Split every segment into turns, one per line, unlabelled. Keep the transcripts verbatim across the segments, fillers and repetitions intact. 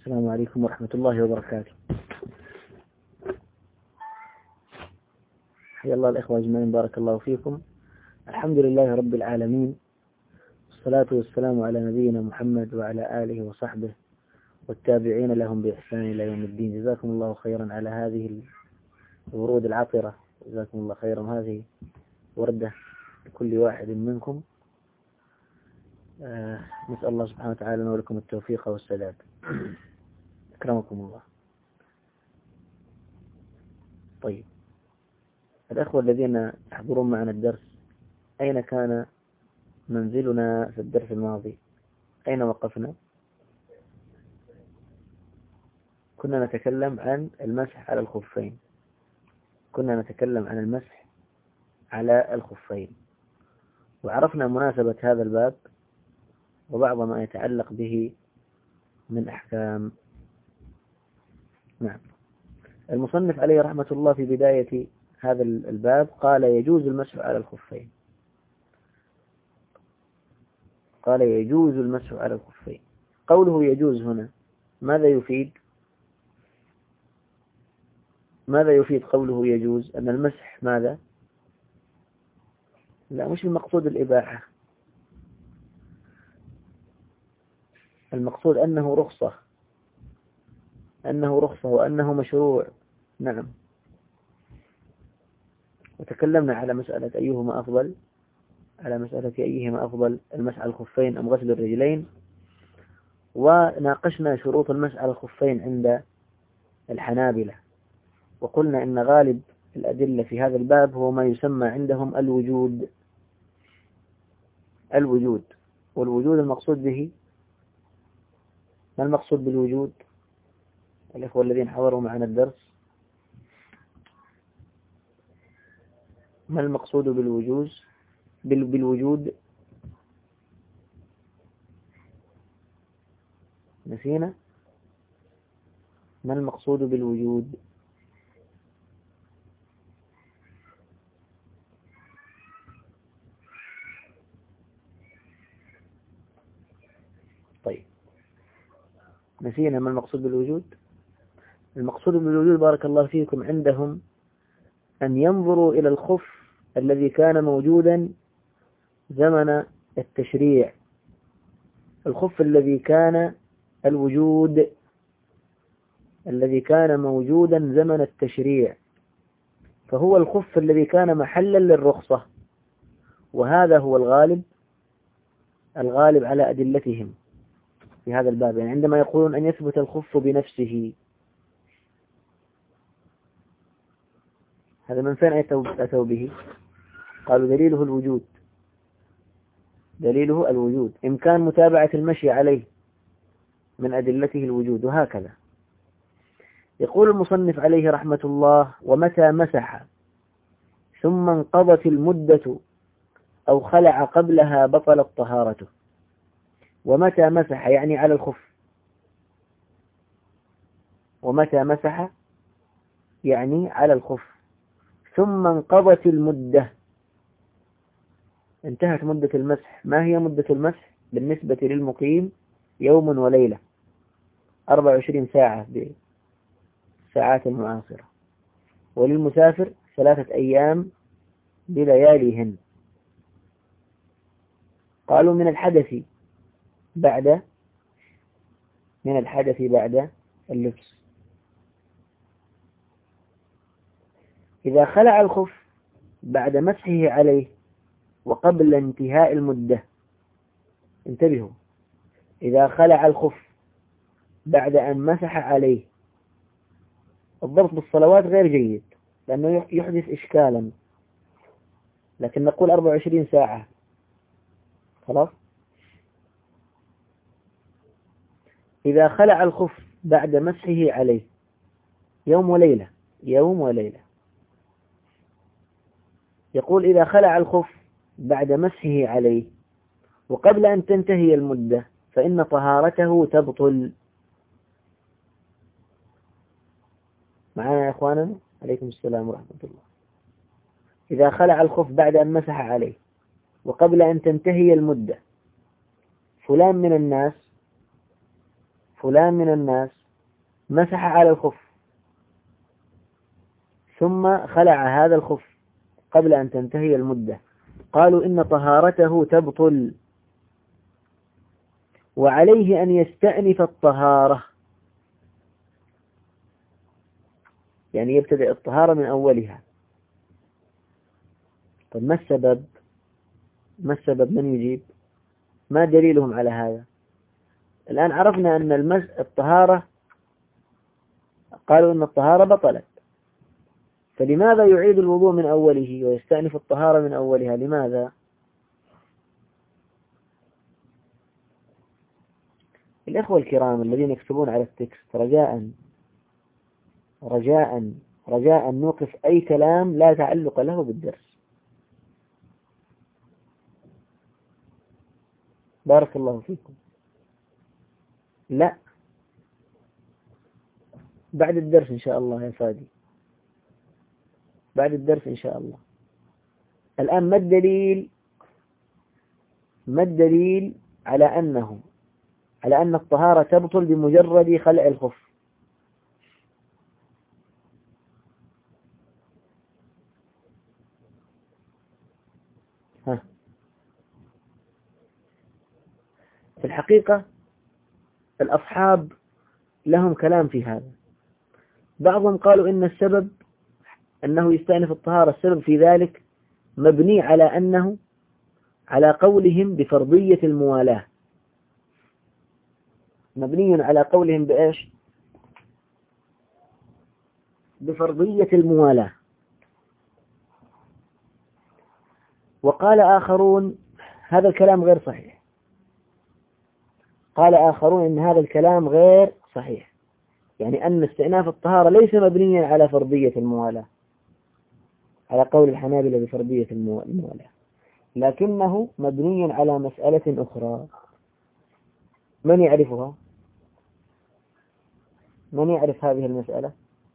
السلام عليكم ورحمة الله وبركاته. حيا الله الإخوة أجمعين، بارك الله فيكم. الحمد لله رب العالمين، والصلاة والسلام على نبينا محمد وعلى آله وصحبه والتابعين لهم بإحسان إلى يوم الدين. جزاكم الله خيرا على هذه الورود العطرة، جزاكم الله خيرا. هذه وردة لكل واحد منكم. آه نسأل الله سبحانه وتعالى لنا ولكم التوفيق والسداد. أكرمكم الله. طيب، الأخوة الذين يحضرون معنا الدرس، أين كان منزلنا في الدرس الماضي؟ أين وقفنا؟ كنا نتكلم عن المسح على الخفين كنا نتكلم عن المسح على الخفين وعرفنا مناسبة هذا الباب وبعض ما يتعلق به من أحكام. نعم، المصنف عليه رحمة الله في بداية هذا الباب قال يجوز المسح على الخفين قال يجوز المسح على الخفين. قوله يجوز هنا ماذا يفيد؟ ماذا يفيد قوله يجوز؟ أن المسح ماذا؟ لا، مش المقصود الإباحة، المقصود أنه رخصة أنه رخصة وأنه مشروع. نعم، وتكلمنا على مسألة أيهما أفضل على مسألة أيهما أفضل المسح على الخفين أم غسل الرجلين، وناقشنا شروط المسح على الخفين عند الحنابلة، وقلنا إن غالب الأدلة في هذا الباب هو ما يسمى عندهم الوجود الوجود والوجود المقصود به، ما المقصود بالوجود؟ الإخوة الذين حضروا معنا الدرس، ما المقصود بالوجود بالوجود نسينا. ما المقصود بالوجود؟ طيب، نسينا ما المقصود بالوجود. المقصود بالوجود بارك الله فيكم عندهم أن ينظروا إلى الخف الذي كان موجودا زمن التشريع، الخف الذي كان الوجود الذي كان موجودا زمن التشريع، فهو الخف الذي كان محلا للرخصة، وهذا هو الغالب الغالب على أدلتهم في هذا الباب. يعني عندما يقولون أن يثبت الخف بنفسه، هذا من فين أتوا به؟ قالوا دليله الوجود دليله الوجود إمكان متابعة المشي عليه من أدلته الوجود. وهكذا يقول المصنف عليه رحمة الله: ومتى مسح ثم انقضت المدة أو خلع قبلها بطلت طهارته. ومتى مسح يعني على الخف، ومتى مسح يعني على الخف، ثم انقضت المدة، انتهت مدة المسح. ما هي مدة المسح بالنسبة للمقيم؟ يوم وليلة، أربع وعشرين ساعة بالساعات المعاصرة، وللمسافر ثلاثة أيام بلياليهن. قالوا من الحدث بعد من الحدث بعد اللبس. إذا خلع الخف بعد مسحه عليه وقبل انتهاء المدة، انتبهوا، إذا خلع الخف بعد أن مسح عليه، الضبط بالصلوات غير جيد لأنه يحدث إشكالا، لكن نقول أربع وعشرين ساعة خلاص. إذا خلع الخف بعد مسحه عليه يوم وليلة يوم وليلة يقول إذا خلع الخف بعد مسحه عليه وقبل أن تنتهي المدة فإن طهارته تبطل. معنا يا إخواننا؟ عليكم السلام ورحمة الله. إذا خلع الخف بعد أن مسح عليه وقبل أن تنتهي المدة، فلان من الناس فلان من الناس مسح على الخف ثم خلع هذا الخف قبل أن تنتهي المدة، قالوا إن طهارته تبطل وعليه أن يستأنف الطهارة، يعني يبتدئ الطهارة من أولها. طب ما السبب؟ ما السبب؟ من يجيب؟ ما دليلهم على هذا؟ الآن عرفنا أن المس الطهارة، قالوا أن الطهارة بطلت، فلماذا يعيد الوضوء من أوله ويستأنف الطهارة من أولها؟ لماذا؟ الأخوة الكرام الذين يكتبون على التكست، رجاء رجاء رجاء نوقف أي كلام لا تعلق له بالدرس. بارك الله فيكم. لا، بعد الدرس إن شاء الله يا فادي، بعد الدرس إن شاء الله. الآن ما الدليل ما الدليل على أنه على أن الطهارة تبطل بمجرد خلع الخف؟ ها. في الحقيقة الأصحاب لهم كلام في هذا. بعضهم قالوا إن السبب أنه يستأنف الطهارة، السبب في ذلك مبني على أنه على قولهم بفرضية الموالاة، مبني على قولهم بإيش؟ بفرضية الموالاة. وقال آخرون هذا الكلام غير صحيح، قال آخرون إن هذا الكلام غير صحيح، يعني أن استئناف الطهارة ليس مبنيا على فرضية الموالاة، على قول الحنابلة بفرضية الموالاة، لكنه مبني على مسألة أخرى. من يعرفها؟ من يعرف هذه المسألة؟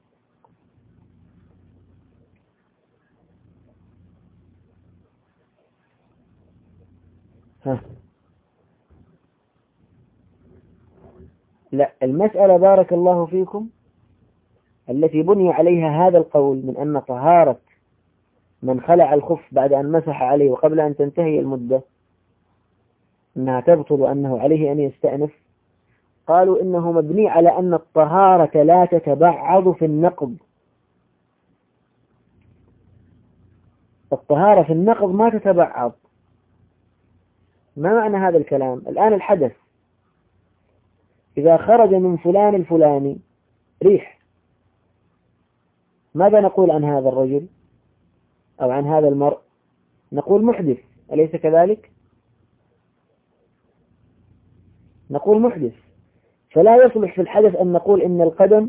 ها. لا، المسألة بارك الله فيكم التي بني عليها هذا القول من أن طهارة من خلع الخف بعد أن مسح عليه وقبل أن تنتهي المدة أنها تبطل وأنه عليه أن يستأنف، قالوا إنه مبني على أن الطهارة لا تتبعض في النقض. الطهارة في النقض ما تتبعض. ما معنى هذا الكلام؟ الآن الحدث إذا خرج من فلان الفلاني ريح، ماذا نقول عن هذا الرجل أو عن هذا المرء؟ نقول محدث، أليس كذلك؟ نقول محدث. فلا يصلح في الحدث أن نقول إن القدم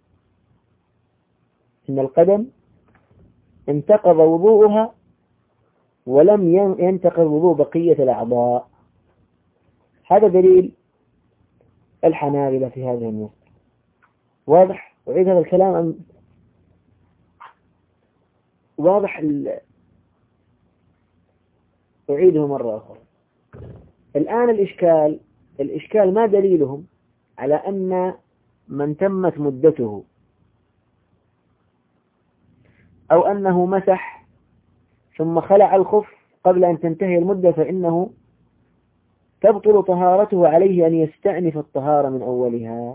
إن القدم انتقض وضوءها ولم ينتقض وضوء بقية الأعضاء. هذا دليل الحنابلة في هذه المسألة. واضح؟ أعيد هذا الكلام أم واضح؟ ال... أعيده مرة أخرى. الآن الإشكال الإشكال ما دليلهم على أن من تمت مدته أو أنه مسح ثم خلع الخف قبل أن تنتهي المدة فإنه تبطل طهارته عليه أن يستأنف الطهارة من أولها.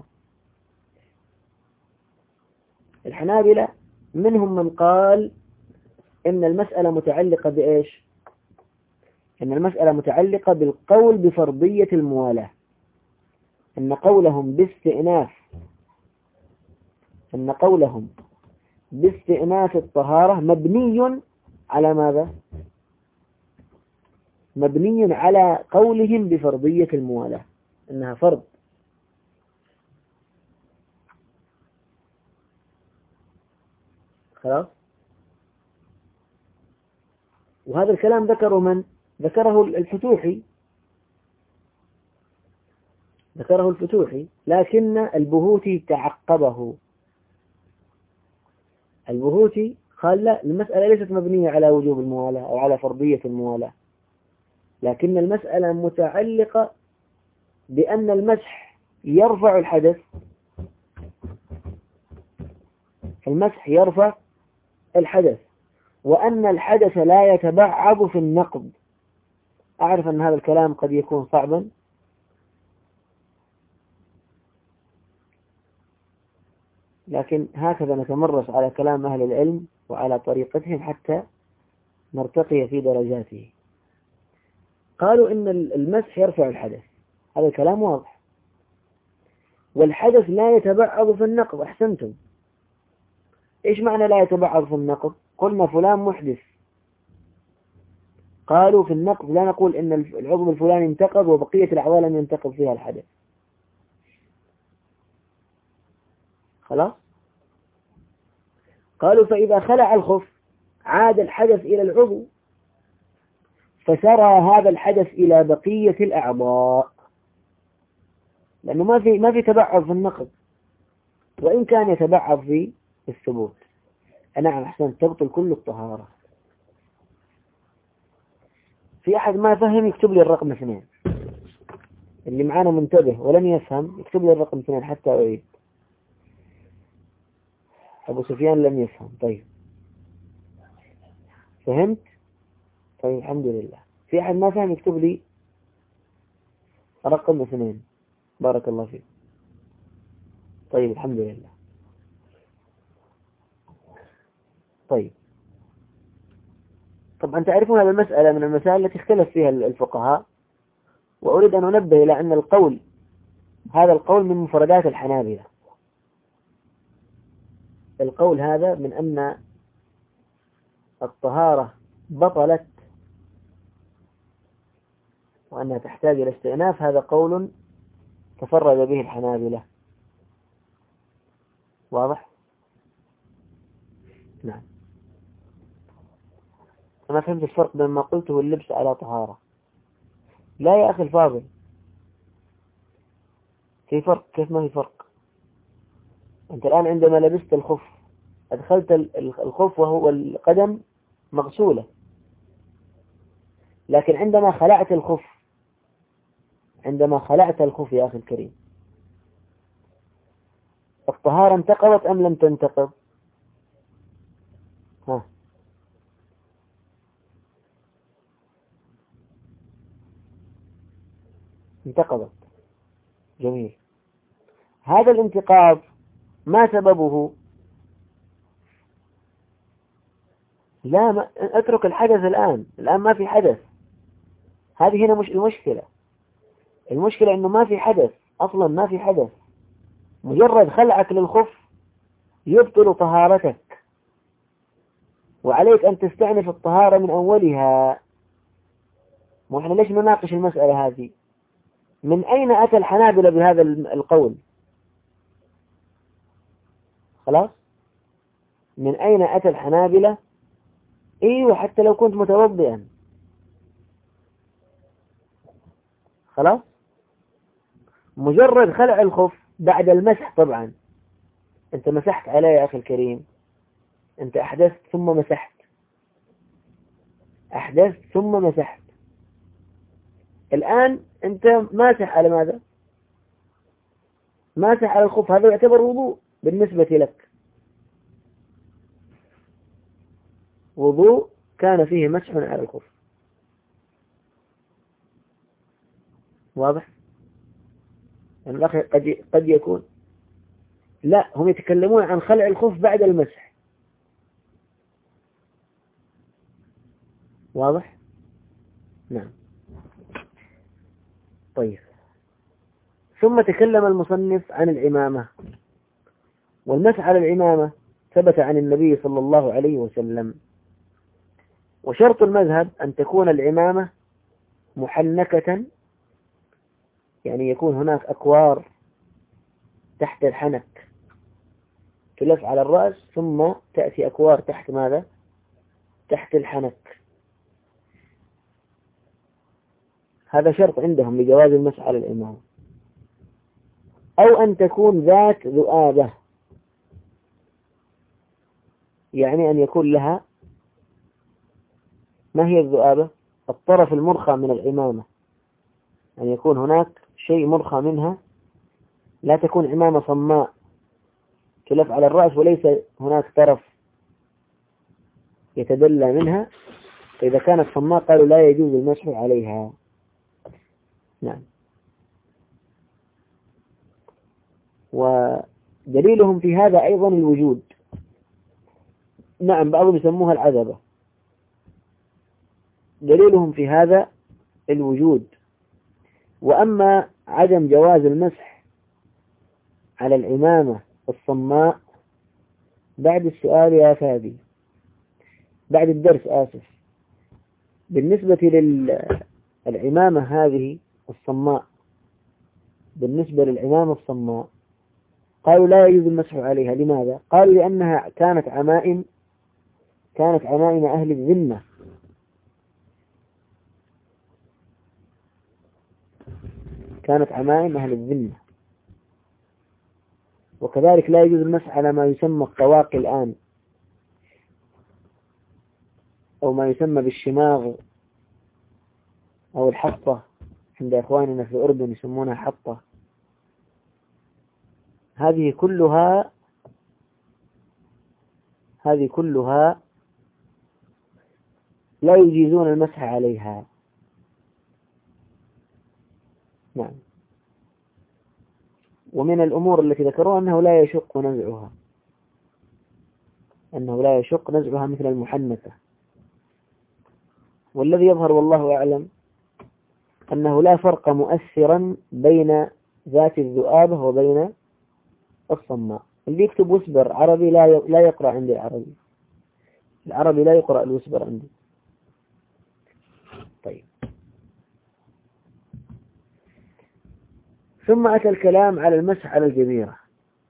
الحنابلة منهم من قال إن المسألة متعلقة بإيش؟ إن المسألة متعلقة بالقول بفرضية الموالاة، إن قولهم باستئناف إن قولهم باستئناف الطهارة مبني على ماذا؟ مبني على قولهم بفرضية الموالاة، إنها فرض. خلاص. وهذا الكلام ذكره من؟ ذكره الفتوحي ذكره الفتوحي لكن البهوتي تعقبه. البهوتي قال لا، المسألة ليست مبنية على وجوب الموالاة أو على فرضية الموالاة، لكن المسألة متعلقة بأن المسح يرفع الحدث المسح يرفع الحدث، وأن الحدث لا يتبعض في النقض. أعرف أن هذا الكلام قد يكون صعبا، لكن هكذا نتمرس على كلام أهل العلم وعلى طريقتهم حتى نرتقي في درجاته. قالوا إن المسح يرفع الحدث، هذا الكلام واضح. والحدث لا يتبعض في النقض، أحسنتم. إيش معنى لا يتبعض في النقض؟ قلنا فلان محدث، قالوا في النقض لا نقول إن العضو الفلاني انتقض وبقية الأعضاء لم ينتقض فيها الحدث. خلاص؟ قالوا فإذا خلع الخف عاد الحدث إلى العضو، فسرى هذا الحدث إلى بقية الأعضاء، لأنه ما في ما في تبعض في النقض، وإن كان يتبعض في الثبوت. نعم أحسن، تبطل كل الطهارة. في أحد ما فهم يكتب لي الرقم اثنين، اللي معانا منتبه ولم يفهم يكتب لي الرقم اثنين حتى أعيد. أبو سفيان لم يفهم. طيب فهمت؟ طيب الحمد لله. في أحد ما فهم يكتب لي رقم اثنين، بارك الله فيك. طيب الحمد لله. طيب طبعا تعرفون هذه المسألة من المسائل التي اختلف فيها الفقهاء، وأريد أن أنبه إلى أن القول هذا القول من مفردات الحنابلة. القول هذا من أن الطهارة بطلت وأنها تحتاج إلى استئناف، هذا قول تفرد به الحنابلة. واضح؟ نعم. أنا فهمت الفرق بين ما قلته واللبس على طهارة. لا يا أخي الفاضل، في فرق. كيف ما في فرق؟ أنت الآن عندما لبست الخف أدخلت الخف وهو القدم مغسولة، لكن عندما خلعت الخف عندما خلعت الخف يا أخي الكريم، الطهارة انتقضت أم لم تنتقض؟ ها، انتقضت. جميل. هذا الانتقاض ما سببه؟ لا، ما اترك الحدث الآن الآن ما في حدث. هذه هنا مش المشكلة. المشكلة إنه ما في حدث أصلا، ما في حدث. مجرد خلعك للخف يبطل طهارتك، وعليك أن تستأنف الطهارة من أولها. وإحنا ليش نناقش المسألة هذه؟ من أين أتى الحنابلة بهذا القول؟ خلاص، من أين أتى الحنابلة؟ ايوه، حتى لو كنت متوضئا. خلاص، مجرد خلع الخف بعد المسح. طبعا انت مسحت عليه يا اخي الكريم، انت احدثت ثم مسحت، احدثت ثم مسحت. الان انت ماسح على ماذا؟ ماسح على الخف، هذا يعتبر وضوء بالنسبة لك، وضوء كان فيه مسح على الخف. واضح؟ يعني الأخ قد قد يكون لا، هم يتكلمون عن خلع الخف بعد المسح. واضح؟ نعم. طيب، ثم تكلم المصنف عن العمامة، والمسح على العمامة ثبت عن النبي صلى الله عليه وسلم. وشرط المذهب أن تكون العمامة محنكة، يعني يكون هناك أكوار تحت الحنك تلف على الرأس، ثم تأتي أكوار تحت ماذا؟ تحت الحنك. هذا شرط عندهم لجواز المسح على العمامة. أو أن تكون ذات ذؤابة، يعني أن يكون لها، ما هي الذؤابة؟ الطرف المرخى من العمامة، أن يكون هناك شيء مرخى منها، لا تكون عمامة صماء تلف على الرأس وليس هناك طرف يتدلى منها، فإذا كانت صماء قالوا لا يجوز المسح عليها. نعم. ودليلهم في هذا أيضا الوجود. نعم، بعضهم يسموها العذبة. دليلهم في هذا الوجود. وأما عدم جواز المسح على العمامة الصماء بعد السؤال يا فادي، بعد الدرس آسف، بالنسبة للعمامة هذه الصماء، بالنسبة للعمامة الصماء قالوا لا يجوز المسح عليها. لماذا؟ قالوا لأنها كانت عمائم كانت عمائم أهل الذمة، كانت عمائم أهل الذمة. وكذلك لا يجوز المسح على ما يسمى الطواقي الآن، أو ما يسمى بالشماغ أو الحطة، عند إخواننا في الأردن يسمونها حطة. هذه كلها هذه كلها لا يجيزون المسح عليها. نعم. ومن الأمور التي ذكروها أنه لا يشق نزعها، أنه لا يشق نزعها مثل المحنثة. والذي يظهر والله أعلم أنه لا فرق مؤثرا بين ذات الذؤابة وبين الصماء. اللي يكتب وسبر عربي لا لا يقرأ عندي العربي، العربي لا يقرأ الوسبر عندي. طيب، ثم أتى الكلام على المسح على الجبيرة،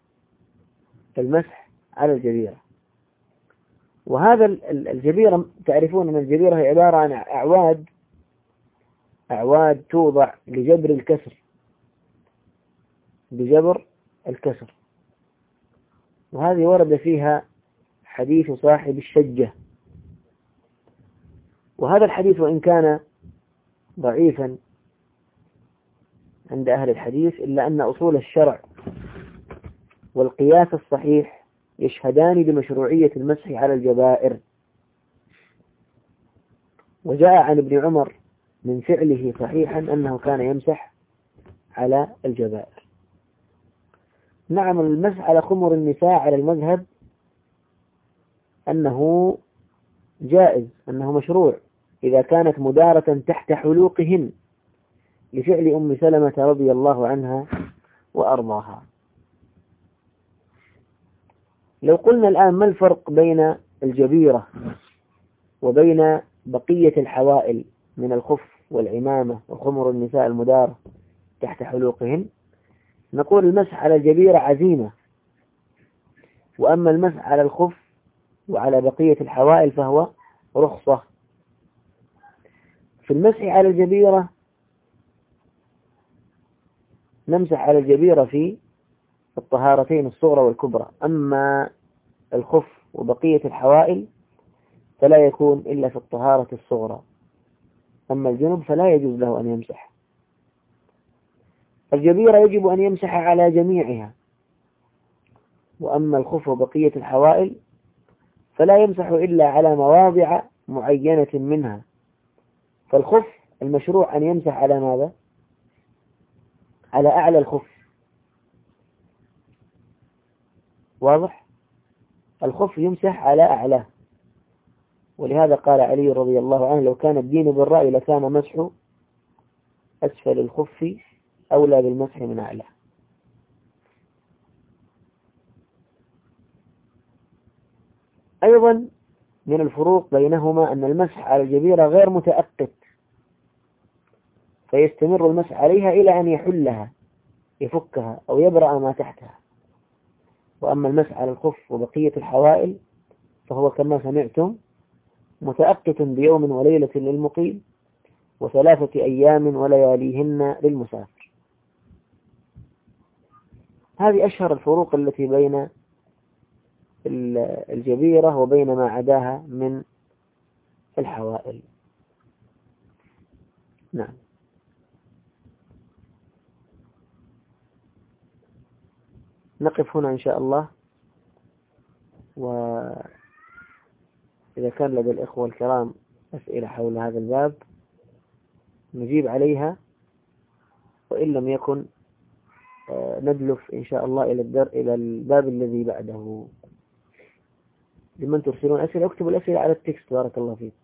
المسح على الجبيرة. وهذا الجبيرة، تعرفون أن الجبيرة هي عبارة عن أعواد أعواد توضع لجبر الكسر، بجبر الكسر. وهذه ورد فيها حديث صاحب الشجة. وهذا الحديث وإن كان ضعيفا عند أهل الحديث، إلا أن أصول الشرع والقياس الصحيح يشهدان بمشروعية المسح على الجبائر. وجاء عن ابن عمر من فعله صحيحا أنه كان يمسح على الجبائر. نعم، المسح على خمر النساء على المذهب أنه جائز، أنه مشروع إذا كانت مدارة تحت حلوقهن، لفعل أم سلمة رضي الله عنها وأرضاها. لو قلنا الآن ما الفرق بين الجبيرة وبين بقية الحوائل من الخف والعمامة وخمر النساء المدارة تحت حلوقهن، نقول المسح على الجبيرة عزيمة، وأما المسح على الخف وعلى بقية الحوائل فهو رخصة. في المسح على الجبيرة نمسح على الجبيرة في الطهارتين الصغرى والكبرى، أما الخف وبقية الحوائل فلا يكون إلا في الطهارة الصغرى. أما الجنب فلا يجوز له أن يمسح. الجبيرة يجب أن يمسح على جميعها، وأما الخف وبقية الحوائل فلا يمسح إلا على مواضع معينة منها. فالخف المشروع أن يمسح على ماذا؟ على أعلى الخف. واضح؟ الخف يمسح على أعلاه، ولهذا قال علي رضي الله عنه: لو كان الدين بالرأي لكان مسح أسفل الخف أولى بالمسح من أعلاه. أيضا من الفروق بينهما أن المسح على الجبيرة غير متأقت، فيستمر المسح عليها إلى أن يحلها، يفكها أو يبرأ ما تحتها. وأما المسح على الخف وبقية الحوائل فهو كما سمعتم متأقت بيوم وليلة للمقيم وثلاثة أيام ولياليهن للمسافر. هذه أشهر الفروق التي بين الجبيرة وبين ما عداها من الحوائل. نعم. نقف هنا إن شاء الله وإذا كان لدى الإخوة الكرام أسئلة حول هذا الباب نجيب عليها، وإن لم يكن ندلف إن شاء الله إلى الدر إلى الباب الذي بعده. لمن ترسلون أسئلة اكتبوا الأسئلة على التكست بارك الله فيك.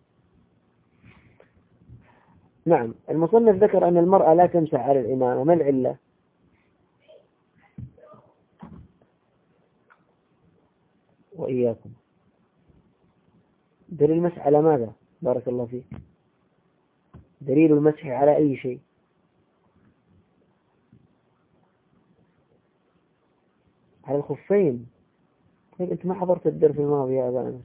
نعم، المصنف ذكر أن المرأة لا تمسح على العمامة، ما العلة؟ وإياكم. دليل المسح على ماذا؟ بارك الله فيك. دليل المسح على أي شيء؟ على الخفين. طيب أنت ما حضرت الدرس الماضي يا أبا أنس؟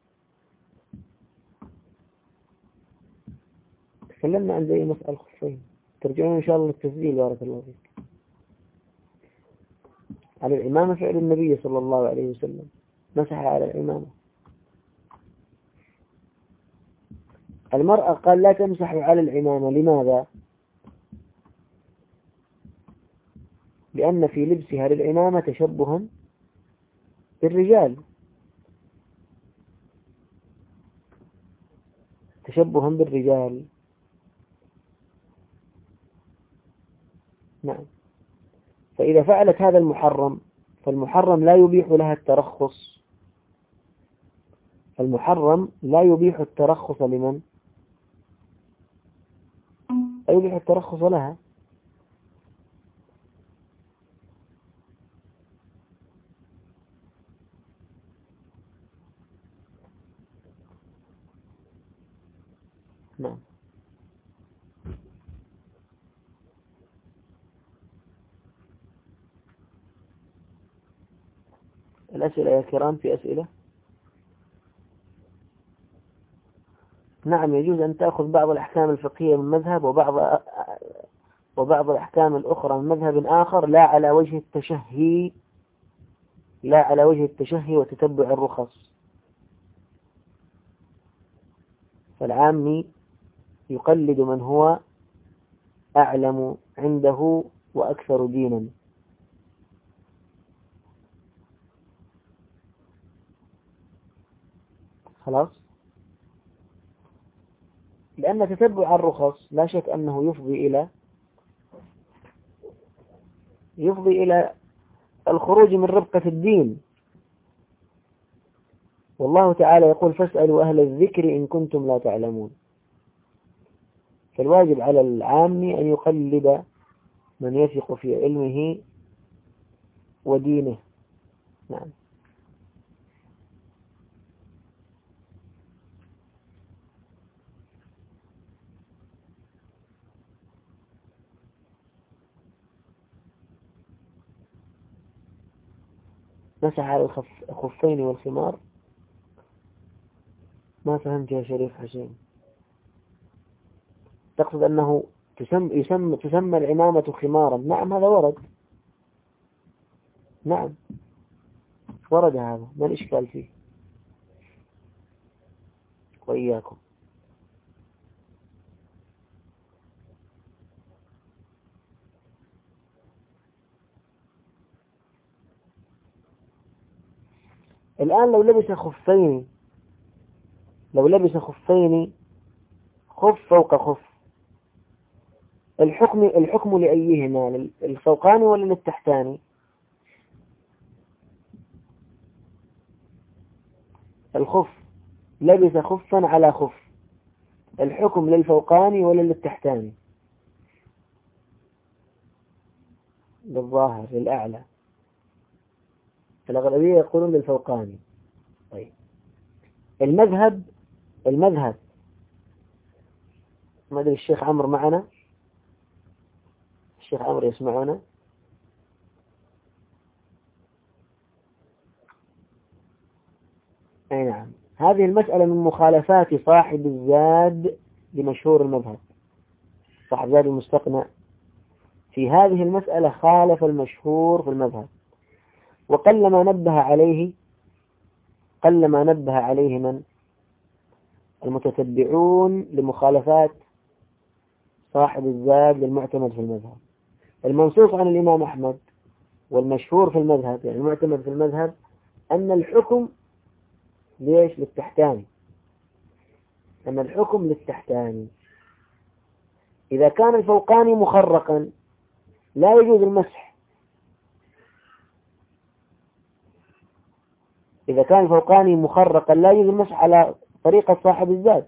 تكلمنا عن زي مسألة الخفين، ترجعون إن شاء الله للتسجيل بارك الله فيك. على العمامة فعل النبي صلى الله عليه وسلم، مسح على العمامة. المرأة قال لا تمسح على العمامة، لماذا؟ لأن في لبسها للعمامة تشبها بالرجال، تشبها بالرجال. نعم، فإذا فعلت هذا المحرم فالمحرم لا يبيح لها الترخص، المحرم لا يبيح الترخص لمن؟ لا يبيح الترخص لها. نعم. الأسئلة يا كرام، في أسئلة؟ نعم، يجوز أن تأخذ بعض الأحكام الفقهية من مذهب وبعض وبعض الأحكام الأخرى من مذهب آخر، لا على وجه التشهي، لا على وجه التشهي وتتبع الرخص. فالعامي يقلد من هو أعلم عنده وأكثر دينا. خلاص، لأن تتبع الرخص لا شك أنه يفضي إلى يفضي إلى الخروج من ربقة الدين. والله تعالى يقول فاسألوا أهل الذكر إن كنتم لا تعلمون. فالواجب على العام أن يقلد من يثق في علمه ودينه. نعم. مسح على الخفين والخمار، ما فهمت يا شريف حسين. تقصد أنه تسمى, يسمى تسمى العمامة خمارا؟ نعم هذا ورد، نعم ورد هذا، ما الإشكال فيه؟ وإياكم. الآن لو لبس خفين لو لبس خفين خف فوق خف، الحكم الحكم لأيهما، الفوقاني ولا للتحتاني؟ الخف لبس خفا على خف، الحكم للفوقاني ولا للتحتاني؟ بالظاهر للأعلى، الأغلبية يقولون للفوقاني. طيب، المذهب المذهب ما أدري الشيخ عمرو معنا؟ الشيخ عمرو يسمعنا؟ أي نعم. هذه المسألة من مخالفات صاحب الزاد لمشهور المذهب، صاحب زاد المستقنع في هذه المسألة خالف المشهور في المذهب، وقلما نبه عليه قلما نبه عليه من المتتبعون لمخالفات صاحب الزاد للمعتمد في المذهب. المنصوص عن الإمام أحمد والمشهور في المذهب، يعني المعتمد في المذهب، أن الحكم ليش؟ للتحتاني، أن الحكم للتحتاني. إذا كان الفوقاني مخرقا لا يجوز المسح. إذا كان الفوقاني مخرقا لا يجوز المسح على طريقة صاحب الزاد.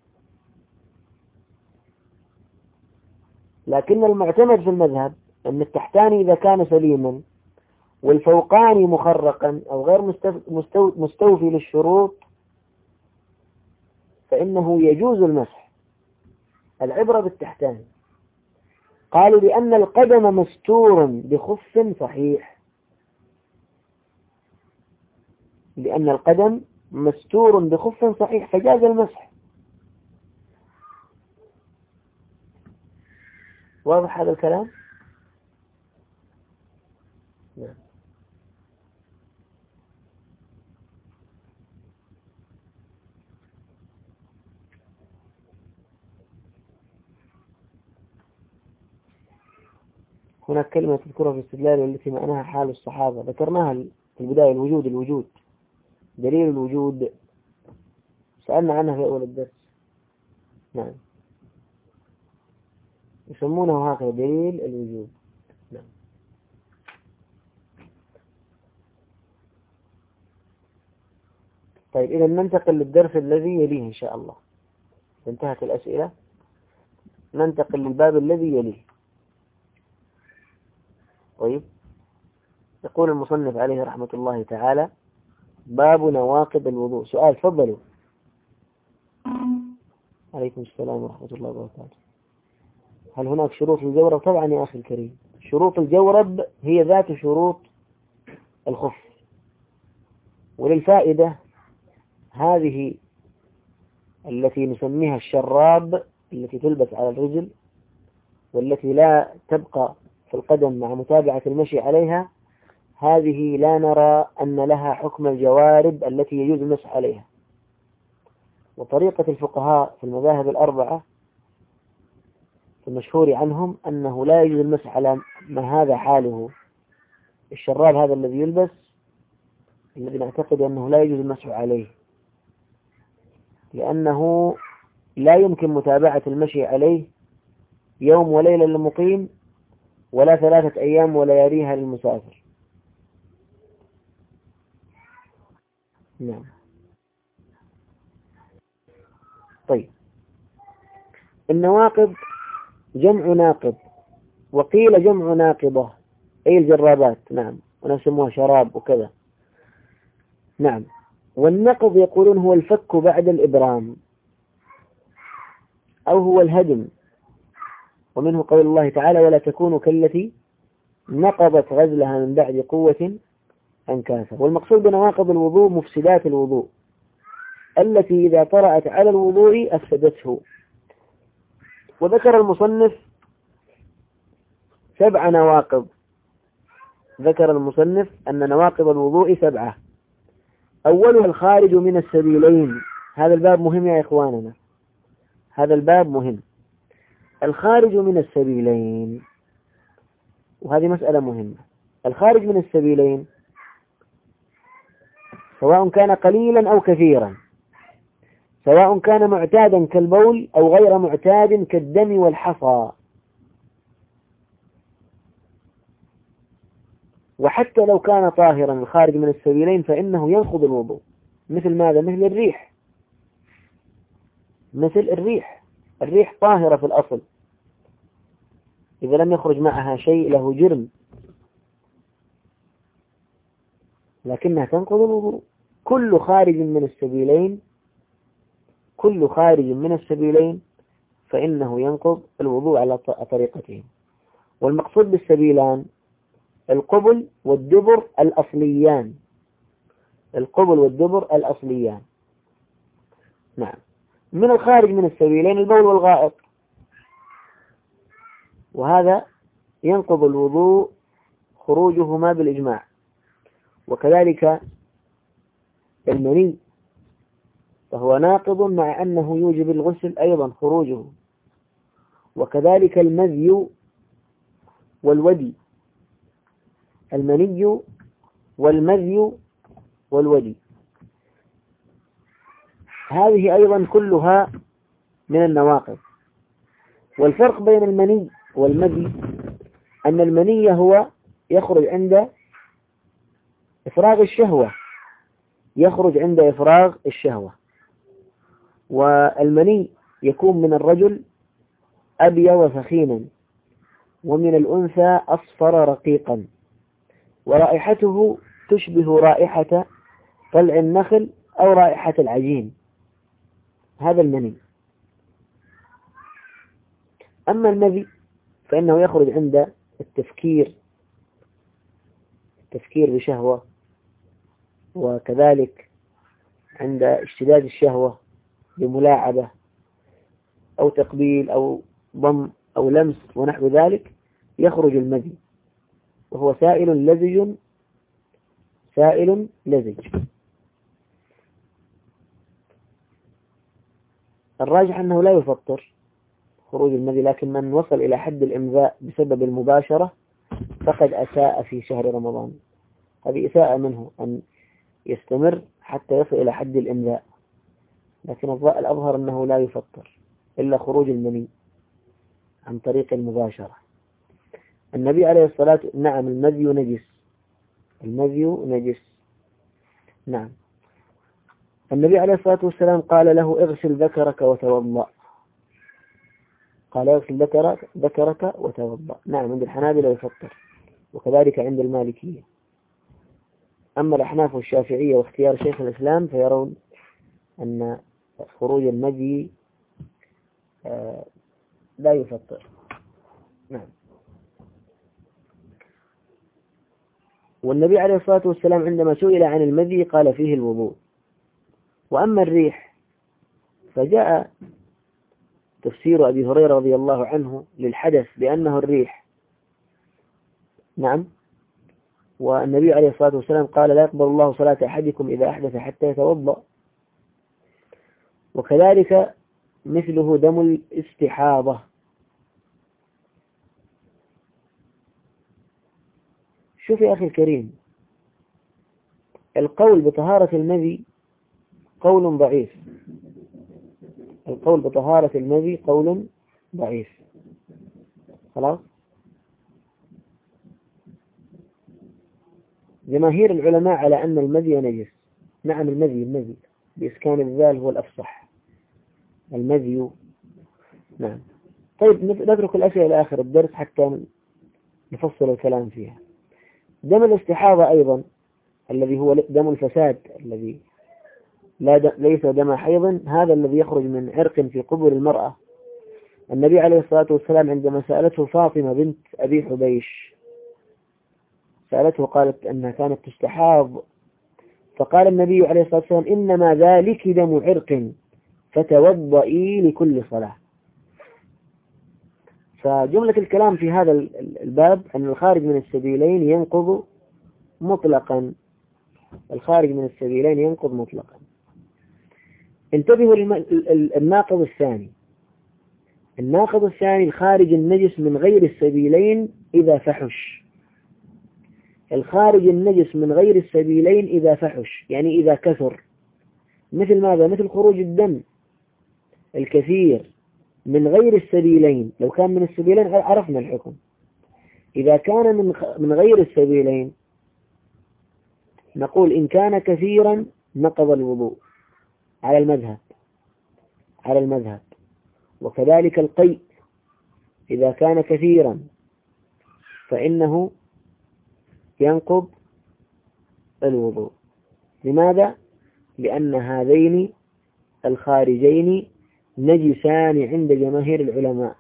لكن المعتمد في المذهب أن التحتاني إذا كان سليما والفوقاني مخرقا أو غير مستوفي للشروط فإنه يجوز المسح. العبرة بالتحتاني. قالوا لأن القدم مستور بخف صحيح، لأن القدم مستور بخف صحيح فجاز المسح. واضح هذا الكلام؟ نعم. هناك كلمة تذكرها في الاستدلال والتي معناها حال الصحابة، ذكرناها في البداية. الوجود الوجود دليل الوجود سألنا عنها في أول الدرس. نعم، يسمونه هكذا دليل الوجود. نعم. طيب إذا ننتقل للدرس الذي يليه إن شاء الله. انتهت الأسئلة، ننتقل للباب الذي يليه. طيب، يقول المصنف عليه رحمة الله تعالى: باب نواقض الوضوء. سؤال، تفضلوا. عليكم السلام ورحمة الله وبركاته. هل هناك شروط الجورب؟ طبعا يا أخي الكريم، شروط الجورب هي ذات شروط الخف. وللفائدة، هذه التي نسميها الشراب التي تلبس على الرجل والتي لا تبقى في القدم مع متابعة المشي عليها، هذه لا نرى أن لها حكم الجوارب التي يجوز المسح عليها. وطريقة الفقهاء في المذاهب الأربعة المشهور عنهم أنه لا يجوز المسح على ما هذا حاله. الشراب هذا الذي يلبس الذي نعتقد أنه لا يجوز المسح عليه، لأنه لا يمكن متابعة المشي عليه يوم وليلة للمقيم ولا ثلاثة أيام ولياليها للمسافر. نعم. طيب، النواقض جمع ناقض، وقيل جمع ناقضة أي الجرابات. نعم، ونسموها شراب وكذا. نعم. والنقض يقولون هو الفك بعد الإبرام أو هو الهدم، ومنه قول الله تعالى: ولا تكونوا كالتي نقضت غزلها من بعد قوة أنكاثا. والمقصود بنواقض الوضوء مفسدات الوضوء التي إذا طرأت على الوضوء أفسدته. وذكر المصنف سبع نواقض. ذكر المصنف أن نواقض الوضوء سبعة. أولها الخارج من السبيلين. هذا الباب مهم يا إخواننا، هذا الباب مهم. الخارج من السبيلين، وهذه مسألة مهمة. الخارج من السبيلين سواء كان قليلا أو كثيرا، سواء كان معتادا كالبول أو غير معتاد كالدم والحصى. وحتى لو كان طاهرا الخارج من السبيلين فإنه ينقض الوضوء. مثل ماذا؟ مثل الريح. مثل الريح الريح طاهرة في الأصل، إذا لم يخرج معها شيء له جرم، لكنها تنقض الوضوء. كل خارج من السبيلين كل خارج من السبيلين فإنه ينقض الوضوء على طريقتهم. والمقصود بالسبيلان القبل والدبر الأصليان. القبل والدبر الأصليان. نعم. من الخارج من السبيلين البول والغائط، وهذا ينقض الوضوء خروجهما بالإجماع. وكذلك المني فهو ناقض مع أنه يوجب الغسل أيضا خروجه. وكذلك المذي والودي. المني والمذي والودي. هذه أيضا كلها من النواقض. والفرق بين المني والمذي أن المني هو يخرج عند إفراغ الشهوة، يخرج عند إفراغ الشهوة، والمني يكون من الرجل أبيض ثخينا، ومن الأنثى أصفر رقيقا، ورائحته تشبه رائحة طلع النخل أو رائحة العجين. هذا المني. أما المذي فإنه يخرج عند التفكير التفكير بشهوة، وكذلك عند اشتداد الشهوة بملاعبة أو تقبيل أو ضم أو لمس ونحو ذلك، يخرج المذي، وهو سائل لزج سائل لزج. الراجح أنه لا يفطر خروج المذي، لكن من وصل إلى حد الإمذاء بسبب المباشرة فقد أساء في شهر رمضان. هذه إساءة منه أن يستمر حتى يصل إلى حد الإمذاء، لكن الأظهر أنه لا يفطر إلا خروج المني عن طريق المباشرة. النبي عليه الصلاة نعم المذي نجس، المذي نجس نعم. النبي عليه الصلاة والسلام قال له اغسل ذكرك وتوضأ، قال اغسل ذكرك ذكرك وتوضأ. نعم عند الحنابلة يفطر، وكذلك عند المالكية. أما الأحناف والشافعية واختيار شيخ الإسلام فيرون أن خروج المذي آه لا يفطر. نعم. والنبي عليه الصلاة والسلام عندما سئل عن المذي قال فيه الوضوء. وأما الريح فجاء تفسير أبي هريرة رضي الله عنه للحدث بأنه الريح. نعم. والنبي عليه الصلاة والسلام قال لا يقبل الله صلاة أحدكم إذا أحدث حتى يتوضأ. وكذلك مثله دم الاستحاضة. شوف يا أخي الكريم، القول بطهارة المذي قول ضعيف، القول بطهارة المذي قول ضعيف. خلاص. جماهير العلماء على أن المذي نجس. نعم المذي المذي بإسكان الذال هو الأفصح، المذي. نعم. طيب نترك الأشياء إلى آخر الدرس حتى نفصل الكلام فيها. دم الاستحاضة أيضا الذي هو دم الفساد الذي لا د... ليس دم حيض، هذا الذي يخرج من عرق في قبر المرأة. النبي عليه الصلاة والسلام عندما سألته فاطمة بنت أبي حبيش، سألته قالت أنها كانت تستحاض، فقال النبي عليه الصلاة والسلام إنما ذلك دم عرق فتوضئي لكل صلاة. فجملة الكلام في هذا الباب أن الخارج من السبيلين ينقض مطلقا، الخارج من السبيلين ينقض مطلقا. انتبهوا للناقض الثاني. الناقض الثاني الخارج النجس من غير السبيلين إذا فحش. الخارج النجس من غير السبيلين إذا فحش يعني إذا كثر. مثل ماذا؟ مثل خروج الدم الكثير من غير السبيلين. لو كان من السبيلين عرفنا الحكم. إذا كان من من غير السبيلين نقول إن كان كثيرا نقض الوضوء على المذهب على المذهب وكذلك القيء إذا كان كثيرا فإنه ينقض الوضوء. لماذا؟ لأن هذين الخارجين نجسان عند جماهير العلماء.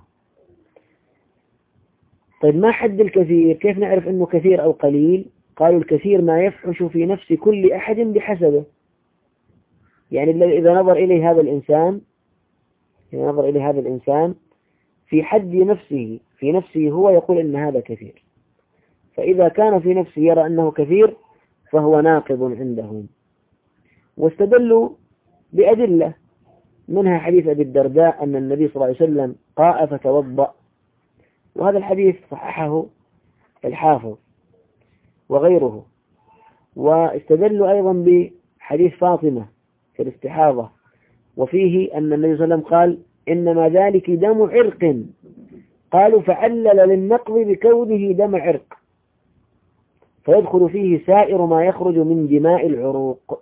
طيب ما حد الكثير؟ كيف نعرف أنه كثير أو قليل؟ قالوا الكثير ما يفحش في نفس كل أحد بحسبه. يعني إذا نظر إليه هذا الإنسان إذا نظر إليه هذا الإنسان في حد نفسه في نفسه هو يقول إن هذا كثير، فإذا كان في نفسه يرى أنه كثير فهو ناقض عندهم. واستدلوا بأدلة منها حديث أبي الدرداء أن النبي صلى الله عليه وسلم قاء فتوضأ، وهذا الحديث صححه الحافظ وغيره. واستدلوا أيضا بحديث فاطمة في الاستحاضة وفيه أن النبي صلى الله عليه وسلم قال إنما ذلك دم عرق، قالوا فعلل للنقض بكونه دم عرق، فيدخل فيه سائر ما يخرج من دماء العروق.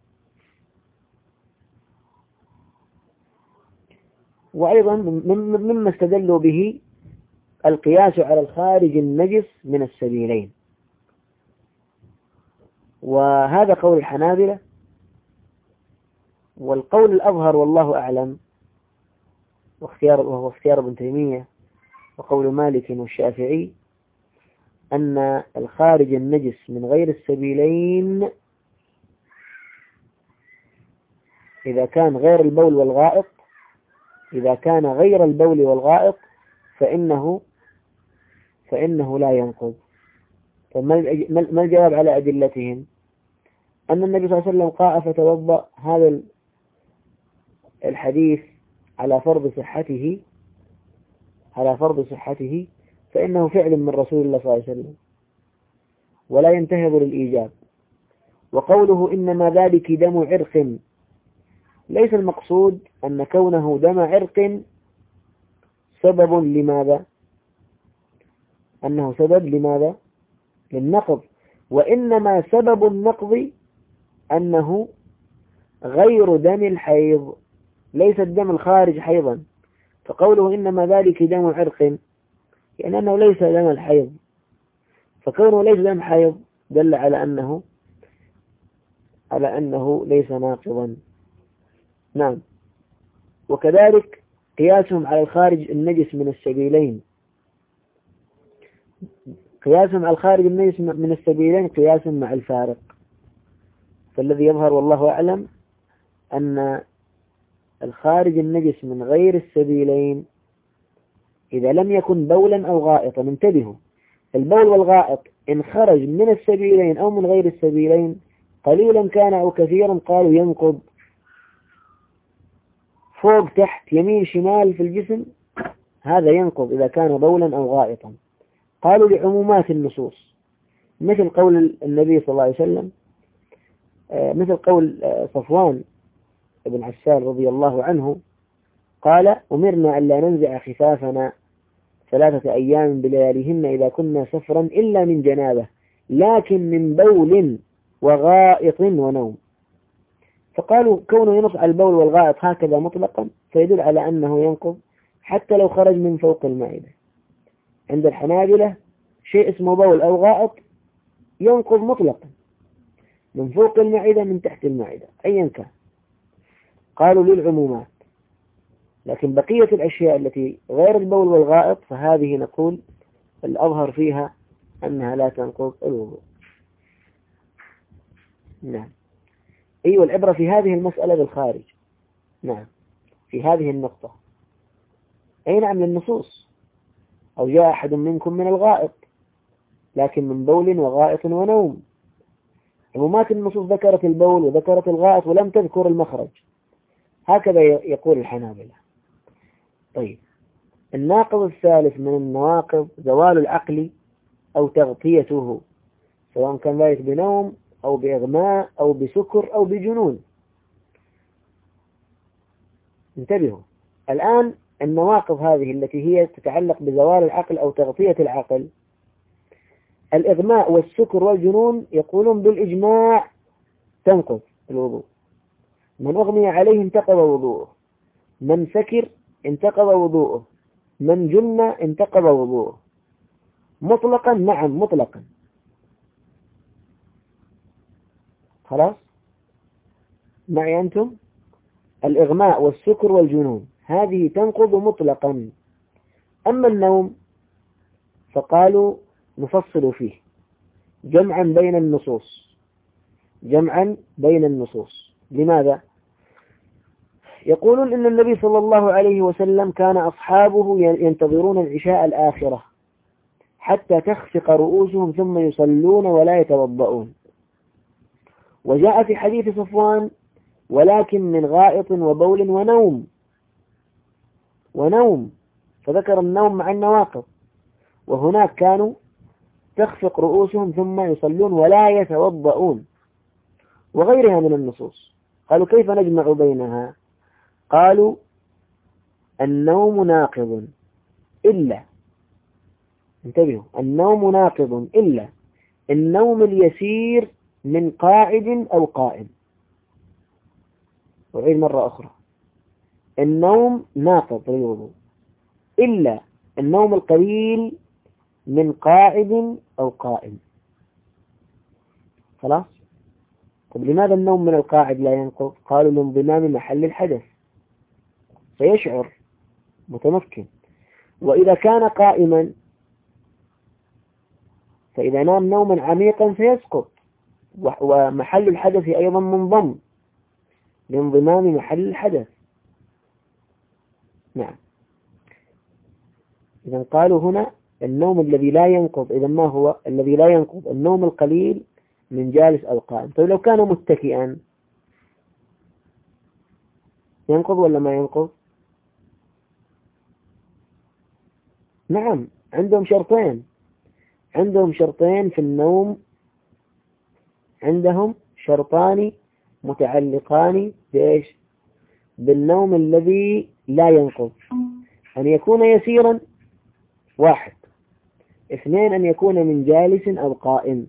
وأيضا مما استدلوا به القياس على الخارج النجس من السبيلين، وهذا قول الحنابلة. والقول الأظهر والله أعلم واختيار وهو اختيار ابن تيمية وقول مالك والشافعي أن الخارج النجس من غير السبيلين إذا كان غير البول والغائط إذا كان غير البول والغائط فإنه فإنه لا ينقض. ما الجواب على أدلتهم؟ أن النبي صلى الله عليه وسلم قاء فتوضأ، هذا الحديث على فرض صحته على فرض صحته فإنه فعل من رسول الله صلى الله عليه وسلم ولا ينتهض للإيجاب. وقوله إنما ذلك دم عرق، ليس المقصود أن كونه دم عرق سبب لماذا؟ أنه سبب لماذا؟ للنقض، وإنما سبب النقض أنه غير دم الحيض، ليس الدم الخارج حيضا. فقوله إنما ذلك دم عرق يعني أنه ليس دم الحيض، فكونه ليس دم حيض دل على أنه على أنه ليس ناقضا. نعم. وكذلك قياسهم على الخارج النجس من السبيلين قياسهم على الخارج النجس من السبيلين قياس مع الفارق. فالذي يظهر والله أعلم أن الخارج النجس من غير السبيلين إذا لم يكن بولا أو غائطا، انتبهوا، البول والغائط إن خرج من السبيلين أو من غير السبيلين قليلا كان أو كثيرا قالوا ينقض، فوق تحت يمين شمال في الجسم هذا ينقض إذا كان بولا أو غائطا. قالوا لعمومات النصوص، مثل قول النبي صلى الله عليه وسلم، مثل قول صفوان بن عسال رضي الله عنه قال أمرنا أن لا ننزع خفافنا ثلاثة أيام بلياليهن إذا كنا سفرا إلا من جنابه لكن من بول وغائط ونوم. فقالوا كونه ينص على البول والغائط هكذا مطلقا فيدل على أنه ينقض حتى لو خرج من فوق المعدة. عند الحنابلة شيء اسمه بول أو غائط ينقض مطلقا من فوق المعدة من تحت المعدة أيا كان، قالوا للعمومات. لكن بقية الأشياء التي غير البول والغائط فهذه نقول الأظهر فيها أنها لا تنقض الوضوء. نعم. أيوة، العبرة في هذه المسألة بالخارج. نعم، في هذه النقطة. أي نعم، للنصوص. أو جاء أحد منكم من الغائط لكن من بول وغائط ونوم. عمومات النصوص ذكرت البول وذكرت الغائط ولم تذكر المخرج، هكذا يقول الحنابلة. طيب، الناقض الثالث من النواقض زوال العقل أو تغطيته، سواء كان ذلك بنوم أو بإغماء أو بسكر أو بجنون. انتبهوا الآن، النواقض هذه التي هي تتعلق بزوال العقل أو تغطية العقل، الإغماء والسكر والجنون يقولون بالإجماع تنقض الوضوء. من أغمي عليه انتقض وضوءه، من سكر انتقض وضوءه، من جن انتقض وضوءه مطلقا. نعم مطلقا. خلاص معي أنتم؟ الإغماء والسكر والجنون هذه تنقض مطلقا. أما النوم فقالوا نفصل فيه جمعا بين النصوص جمعا بين النصوص لماذا؟ يقولون إن النبي صلى الله عليه وسلم كان أصحابه ينتظرون العشاء الآخرة حتى تخفق رؤوسهم ثم يصلون ولا يتوضؤون. وجاء في حديث صفوان ولكن من غائط وبول ونوم ونوم فذكر النوم مع النواقض، وهناك كانوا تخفق رؤوسهم ثم يصلون ولا يتوضؤون وغيرها من النصوص. قالوا كيف نجمع بينها؟ قالوا النوم ناقض إلا، انتبهوا، النوم ناقض إلا النوم اليسير من قاعد أو قائم. وعيد مرة أخرى، النوم ناقض للوضوء إلا النوم القليل من قاعد أو قائم. خلاص؟ طب لماذا النوم من القاعد لا ينقض؟ قالوا لانضمام محل الحدث فيشعر متمكن. وإذا كان قائما فإذا نام نوما عميقا سيسقط، ومحل الحدث أيضا منضم لانضمام محل الحدث. نعم. إذا قالوا هنا النوم الذي لا ينقض، إذا ما هو الذي لا ينقض؟ النوم القليل من جالس أو قائم. طيب لو كان متكئا ينقض ولا ما ينقض؟ نعم، عندهم شرطين، عندهم شرطين في النوم، عندهم شرطان متعلقان بإيش؟ بالنوم الذي لا ينقض. أن يكون يسيرا، واحد. اثنين، أن يكون من جالس أو قائم.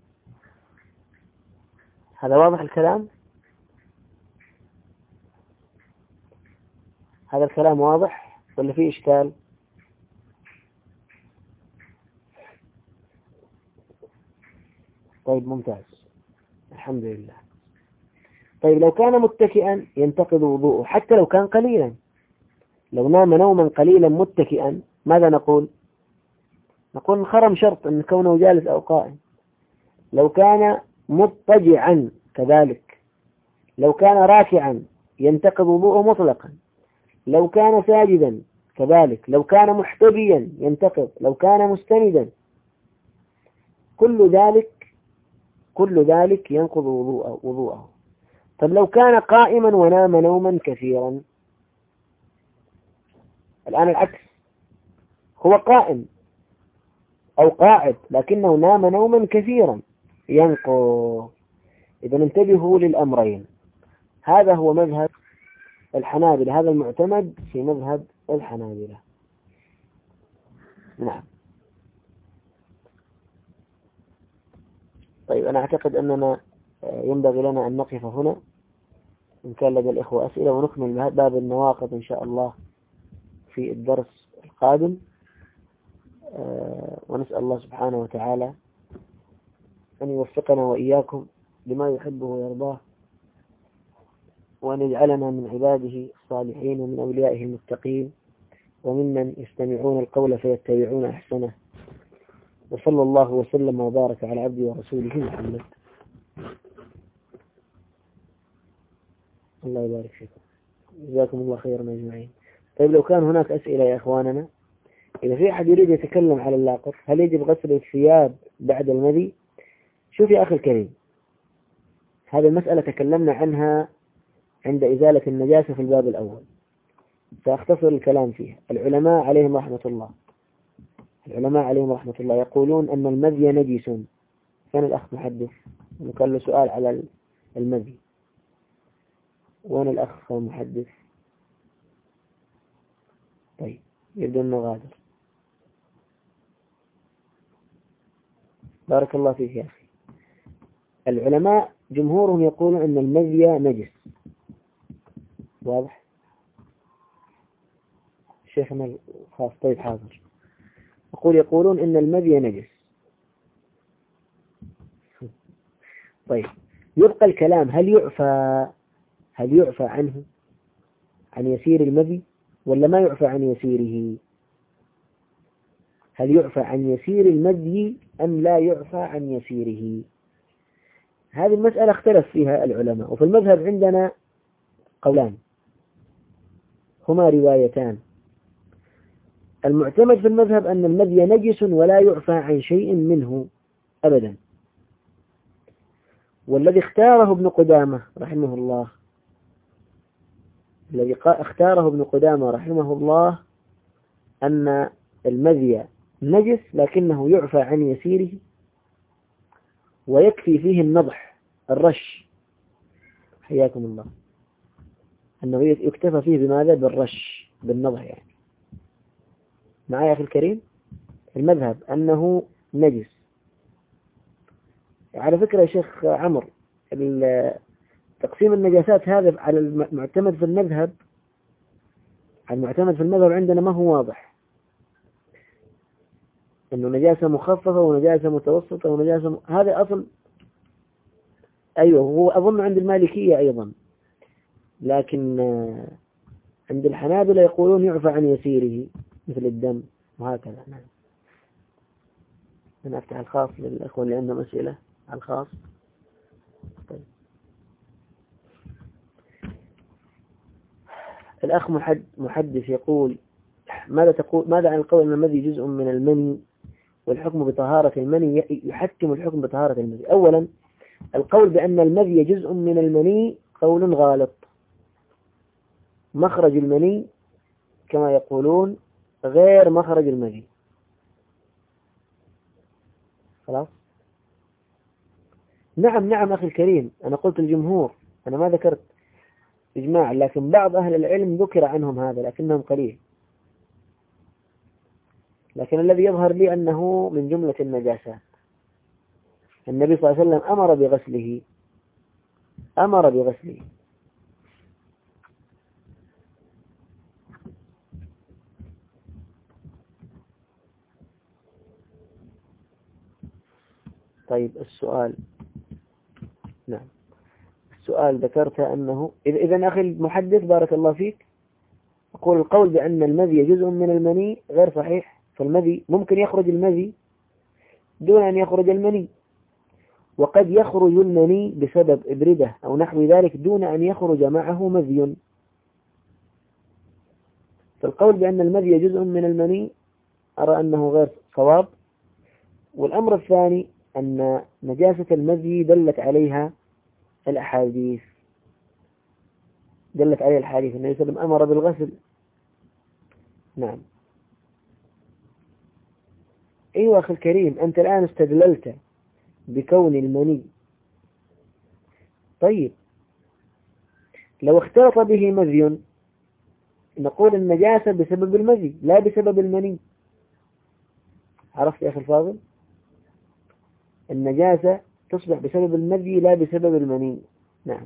هذا واضح الكلام؟ هذا الكلام واضح ولا فيه إشكال؟ طيب ممتاز، الحمد لله. طيب لو كان متكئا ينتقض وضوءه حتى لو كان قليلا. لو نام نوما قليلا متكئا ماذا نقول؟ نقول انخرم شرط أن كونه جالس أو قائم. لو كان مضطجعا كذلك. لو كان راكعا ينتقض وضوءه مطلقا. لو كان ساجدا كذلك. لو كان محتبيا ينتقض. لو كان مستندا، كل ذلك كل ذلك ينقض وضوءه وضوءه. طب لو كان قائما ونام نوما كثيرا، الآن العكس، هو قائم أو قاعد لكنه نام نوما كثيرا، ينقض. إذا انتبهوا للأمرين. هذا هو مذهب الحنابلة، هذا المعتمد في مذهب الحنابلة. نعم. طيب أنا أعتقد أننا ينبغي لنا أن نقف هنا، إن كان لدى الإخوة أسئلة، ونكمل باب النواقض إن شاء الله في الدرس القادم. ونسأل الله سبحانه وتعالى أن يوفقنا وإياكم لما يحبه ويرضاه، وأن يجعلنا من عباده الصالحين ومن أوليائه المتقين، وممن يستمعون القول فيتبعون أحسنه. وصلى الله وسلم وبارك على عبده ورسوله محمد. الله يبارك فيكم، جزاكم الله خيرا أجمعين. طيب لو كان هناك أسئلة يا إخواننا، إذا في أحد يريد يتكلم على اللاقط، هل يجب غسل الثياب بعد المذي؟ شوف يا أخي الكريم، هذه المسألة تكلمنا عنها عند إزالة النجاسة في الباب الأول، سأختصر الكلام فيها. العلماء عليهم رحمة الله العلماء عليهم رحمة الله يقولون أن المذي نجس. كان الأخ محدث وكان له سؤال على المذي، وأنا الأخ محدث. طيب يبدو أنه غادر. بارك الله فيك يا أخي. العلماء جمهورهم يقولون أن المذي نجس. واضح شيخنا الخاص؟ طيب حاضر. يقول يقولون أن المذي نجس. طيب يبقى الكلام، هل يعفى هل يعفى عنه عن يسير المذي ولا ما يعفى عن يسيره؟ هل يعفى عن يسير المذي أم لا يعفى عن يسيره؟ هذه المسألة اختلف فيها العلماء. وفي المذهب عندنا قولان هما روايتان. المعتمد في المذهب أن المذي نجس ولا يعفى عن شيء منه أبدا، والذي اختاره ابن قدامة رحمه الله الذي اختاره ابن قدامة رحمه الله أن المذي نجس لكنه يعفى عن يسيره، ويكفي فيه النضح الرش. حياكم الله. أنه يكتفى فيه بماذا؟ بالرش، بالنظر يعني. معايا أخي الكريم؟ المذهب أنه نجس. على فكرة يا شيخ عمر، تقسيم النجاسات هذا على المعتمد في المذهب، المعتمد في المذهب عندنا ما هو واضح، إنه نجاسة مخففة ونجاسة متوسطة ونجاسة م... هذا أصل. أيوه، هو أظن عند المالكية أيضا، لكن عند الحنابلة يقولون يعفى عن يسيره مثل الدم وهكذا. نعم. أنا أفتح الخاص للأخوة اللي عندهم أسئلة على الخاص. طيب. الأخ محدث يقول: ماذا تقول ماذا عن القول أن المذي جزء من المني والحكم بطهارة المني يحكم الحكم بطهارة المذي؟ أولا، القول بأن المذي جزء من المني قول غالط. مخرج المني كما يقولون غير مخرج المذي. خلاص. نعم نعم أخي الكريم، أنا قلت الجمهور، أنا ما ذكرت إجماع، لكن بعض أهل العلم ذكر عنهم هذا لكنهم قليل. لكن الذي يظهر لي أنه من جملة النجاسات. النبي صلى الله عليه وسلم أمر بغسله، أمر بغسله. طيب السؤال. نعم السؤال ذكرت أنه إذا أخي المحدث بارك الله فيك، أقول القول بأن المذي جزء من المني غير صحيح. فالمذي ممكن يخرج المذي دون أن يخرج المني، وقد يخرج المني بسبب إبردة أو نحو ذلك دون أن يخرج معه مذي. فالقول بأن المذي جزء من المني أرى أنه غير صواب. والأمر الثاني أن نجاسة المذي دلت عليها الأحاديث، دلت عليه الحديث النبي صلى الله عليه وسلم أمر بالغسل. نعم. أيها أخي الكريم، أنت الآن استدللت بكون المني. طيب لو اختلط به مذي نقول النجاسة بسبب المذي لا بسبب المني. عرفت يا أخي الفاضل؟ النجاسة تصبح بسبب المذي لا بسبب المني. نعم.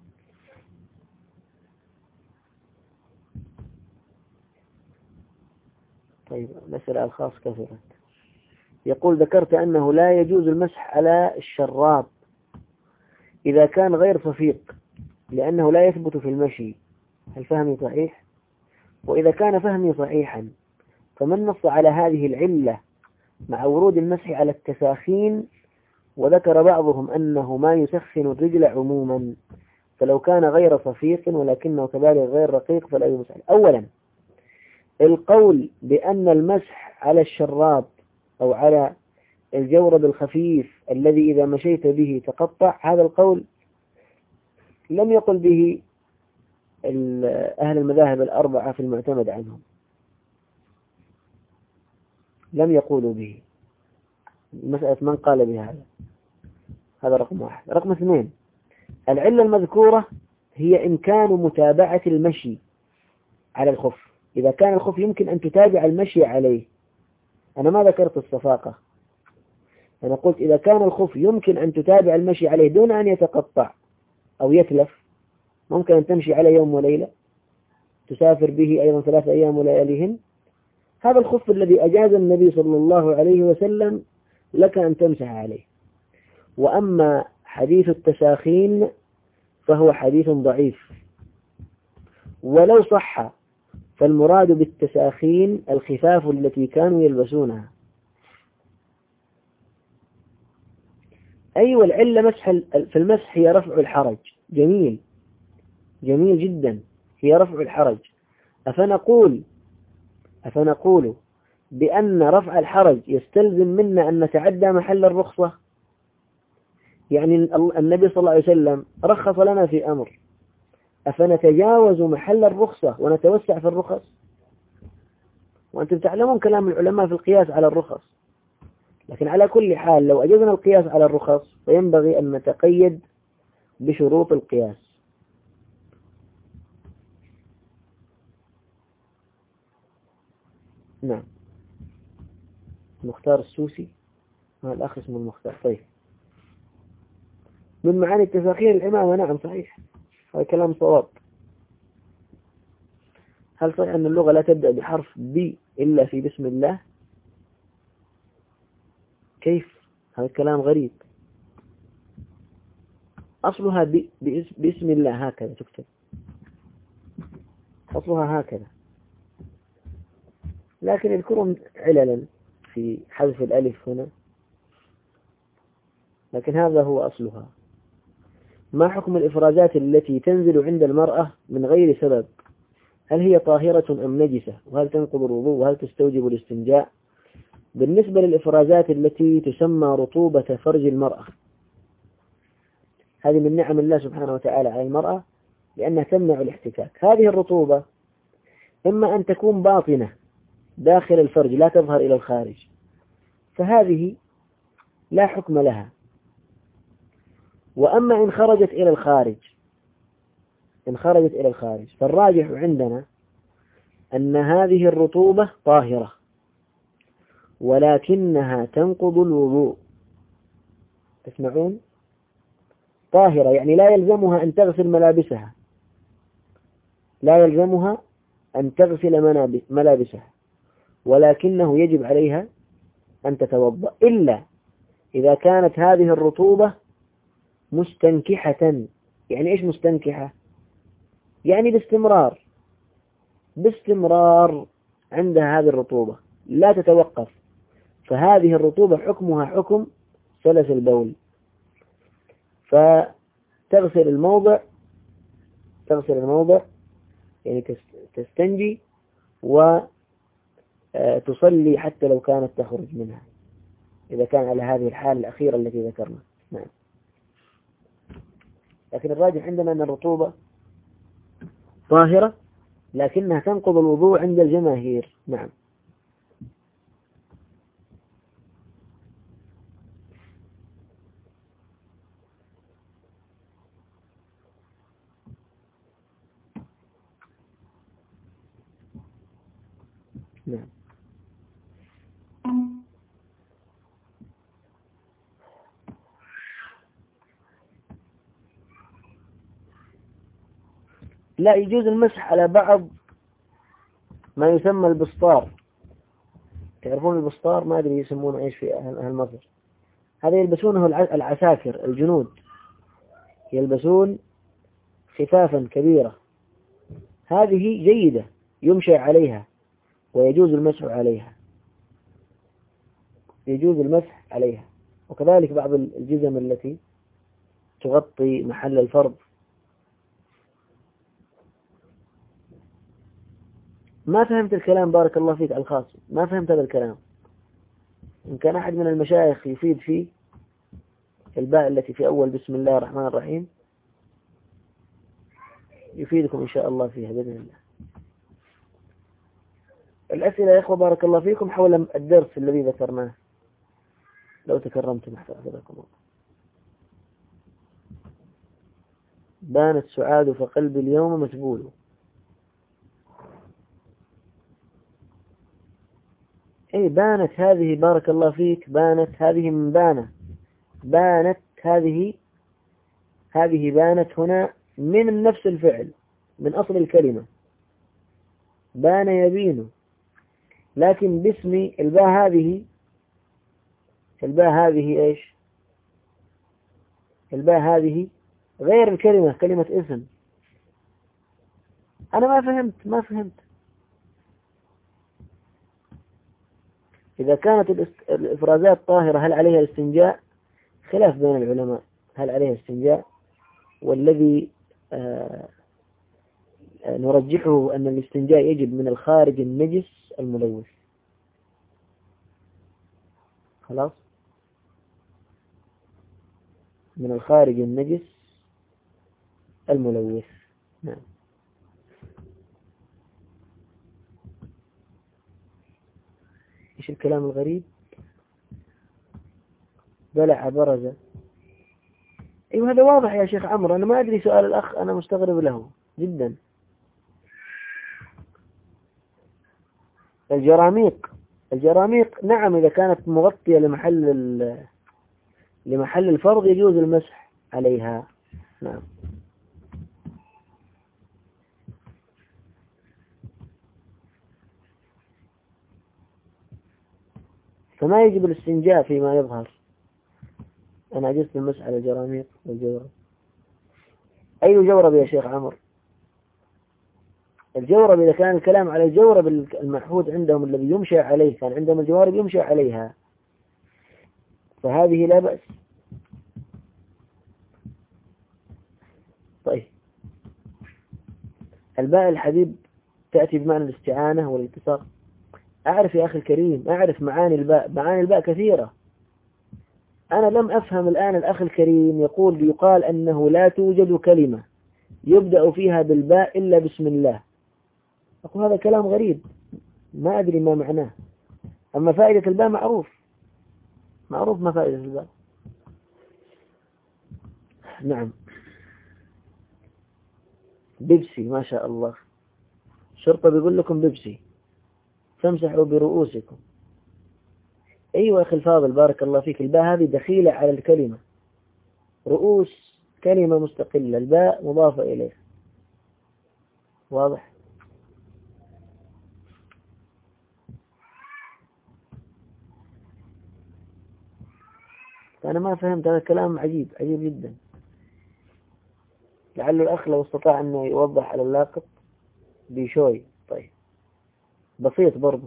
طيب الأسئلة الخاص كثرت. يقول: ذكرت أنه لا يجوز المسح على الشراب إذا كان غير صفيق لأنه لا يثبت في المشي، هل فهمي صحيح؟ وإذا كان فهمي صحيحا فمن نص على هذه العلة مع ورود المسح على التساخين؟ وذكر بعضهم أنه ما يسخن الرجل عموما، فلو كان غير صفيق ولكنه كذلك غير رقيق فلا يمسح. أولا، القول بأن المسح على الشراب أو على الجورب الخفيف الذي إذا مشيت به تقطع، هذا القول لم يقل به أهل المذاهب الأربعة في المعتمد عنهم، لم يقولوا به. مسألة من قال بهذا، هذا رقم واحد. رقم اثنين، العلة المذكورة هي إمكان متابعة المشي على الخف. إذا كان الخف يمكن أن تتابع المشي عليه، أنا ما ذكرت الصفاقة، أنا قلت إذا كان الخف يمكن أن تتابع المشي عليه دون أن يتقطع أو يتلف، ممكن أن تمشي عليه يوم وليلة، تسافر به أيضا ثلاثة أيام ولياليهن، هذا الخف الذي أجاز النبي صلى الله عليه وسلم لك أن تمسح عليه. وأما حديث التساخين فهو حديث ضعيف، ولو صح فالمراد بالتساخين الخفاف التي كانوا يلبسونها. أيوة العلة مسح في المسح هي رفع الحرج، جميل جميل جدا، هي رفع الحرج. أفنقول أفنقول بأن رفع الحرج يستلزم منا أن نتعدى محل الرخصة؟ يعني النبي صلى الله عليه وسلم رخص لنا في أمر، أفنتجاوز محل الرخصة ونتوسع في الرخص؟ وأنتم تعلمون كلام العلماء في القياس على الرخص. لكن على كل حال لو أجزنا القياس على الرخص فينبغي أن نتقيد بشروط القياس. نعم. المختار السوسي، هذا الأخ اسمه المختار. طيب، من معاني التفاخير الإمامة، نعم صحيح، هذا كلام صواب. هل صحيح أن اللغة لا تبدأ بحرف ب إلا في بسم الله؟ كيف؟ هذا كلام غريب. أصلها ب... باسم الله هكذا تكتب، أصلها هكذا، لكن يذكرون عللا في حذف الألف هنا، لكن هذا هو أصلها. ما حكم الإفرازات التي تنزل عند المرأة من غير سبب؟ هل هي طاهرة أم نجسة؟ وهل تنقض الوضوء؟ وهل تستوجب الاستنجاء؟ بالنسبة للإفرازات التي تسمى رطوبة فرج المرأة، هذه من نعم الله سبحانه وتعالى على المرأة لأنها تمنع الاحتكاك. هذه الرطوبة إما أن تكون باطنة داخل الفرج لا تظهر إلى الخارج، فهذه لا حكم لها. وأما إن خرجت إلى الخارج إن خرجت إلى الخارج فالراجح عندنا أن هذه الرطوبة طاهرة، ولكنها تنقض الوضوء. تسمعون؟ طاهرة يعني لا يلزمها أن تغسل ملابسها، لا يلزمها أن تغسل ملابسها، ولكنه يجب عليها أن تتوضأ، إلا إذا كانت هذه الرطوبة مستنكحة. يعني إيش مستنكحة؟ يعني باستمرار باستمرار عندها هذه الرطوبة لا تتوقف، فهذه الرطوبة حكمها حكم سلس البول، فتغسل الموضع تغسل الموضع يعني تستنجي وتصلي حتى لو كانت تخرج منها، إذا كان على هذه الحالة الأخيرة التي ذكرنا. نعم. لكن الراجح عندنا أن الرطوبة طاهرة، لكنها تنقض الوضوء عند الجماهير. نعم. نعم. لا يجوز المسح على بعض ما يسمى البسطار. تعرفون البسطار؟ ما أدري يسمونه إيش في أهل مصر. هذا يلبسونه العساكر الجنود، يلبسون خفافا كبيرة، هذه جيدة يمشي عليها ويجوز المسح عليها يجوز المسح عليها وكذلك بعض الجزم التي تغطي محل الفرض. ما فهمت الكلام، بارك الله فيك الخاص، ما فهمت هذا الكلام. إن كان أحد من المشايخ يفيد فيه الباء التي في أول بسم الله الرحمن الرحيم يفيدكم إن شاء الله فيها بإذن الله. الأسئلة يا إخوة بارك الله فيكم حول الدرس الذي ذكرناه، لو تكرمتم حفظكم الله. بانت سعاد فقلبي اليوم مسبول. أي بانت هذه بارك الله فيك، بانت هذه من بانة بانت هذه هذه بانت هنا من نفس الفعل، من أصل الكلمة بان يبين، لكن باسم الباء هذه الباء هذه إيش؟ الباء هذه غير الكلمة، كلمة اسم. أنا ما فهمت ما فهمت إذا كانت الإفرازات طاهرة هل عليها الاستنجاء؟ خلاف بين العلماء هل عليها استنجاء، والذي آه نرجحه أن الاستنجاء يجب من الخارج النجس الملوث. خلاص، من الخارج النجس الملوث. نعم. إيش الكلام الغريب؟ بلع برزة. أيوة هذا واضح يا شيخ عمرو، أنا ما أدري سؤال الأخ، أنا مستغرب له جدا. الجراميق الجراميق نعم إذا كانت مغطية لمحل لمحل الفرض يجوز المسح عليها. نعم. فما يجب الاستنجاء فيما يظهر. أنا عجزت المسح على الجراميق والجورب. أي جورب يا شيخ عمر؟ الجورب إذا كان الكلام على الجورب المعهود عندهم الذي يمشى عليه، كان عندهم الجوارب يمشى عليها، فهذه لا بأس. طيب، الباء الحبيب تأتي بمعنى الاستعانة والالتصاق. أعرف يا أخي الكريم، أعرف معاني الباء، معاني الباء كثيرة. أنا لم أفهم الآن الأخ الكريم يقول يقال أنه لا توجد كلمة يبدأ فيها بالباء إلا بسم الله. أقول هذا كلام غريب، ما أدري ما معناه. أما فائدة الباء معروف، معروف ما فائدة الباء. نعم. بيبسي، ما شاء الله، شرطة بيقول لكم بيبسي، فامسحوا برؤوسكم. أيوة أخي الفاضل بارك الله فيك، الباء هذه دخيلة على الكلمة، رؤوس كلمة مستقلة، الباء مضافة إليه. واضح؟ أنا ما فهمت هذا الكلام، عجيب عجيب جدا. لعل الأخ لو استطاع أنه يوضح على اللاقط بشوي. طيب، بسيط برضه،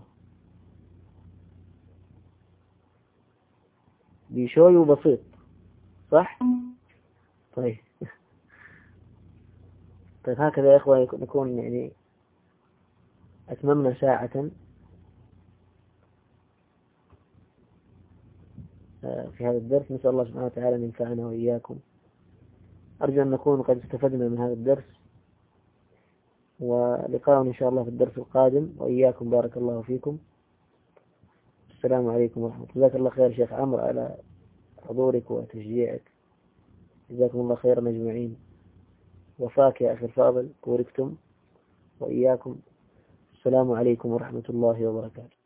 بشوي وبسيط، صح؟ طيب. طيب هكذا يا إخوة نكون يعني أتممنا ساعة في هذا الدرس. نسأل الله سبحانه وتعالى أن ينفعنا وإياكم. أرجو أن نكون قد استفدنا من هذا الدرس، ولقاء إن شاء الله في الدرس القادم، وإياكم بارك الله فيكم. السلام عليكم ورحمة الله. جزاك الله خير شيخ عمرو على حضورك وتشجيعك، جزاكم الله خيرا أجمعين. وفاك يا أخي الفاضل، بوركتم وإياكم. السلام عليكم ورحمة الله وبركاته.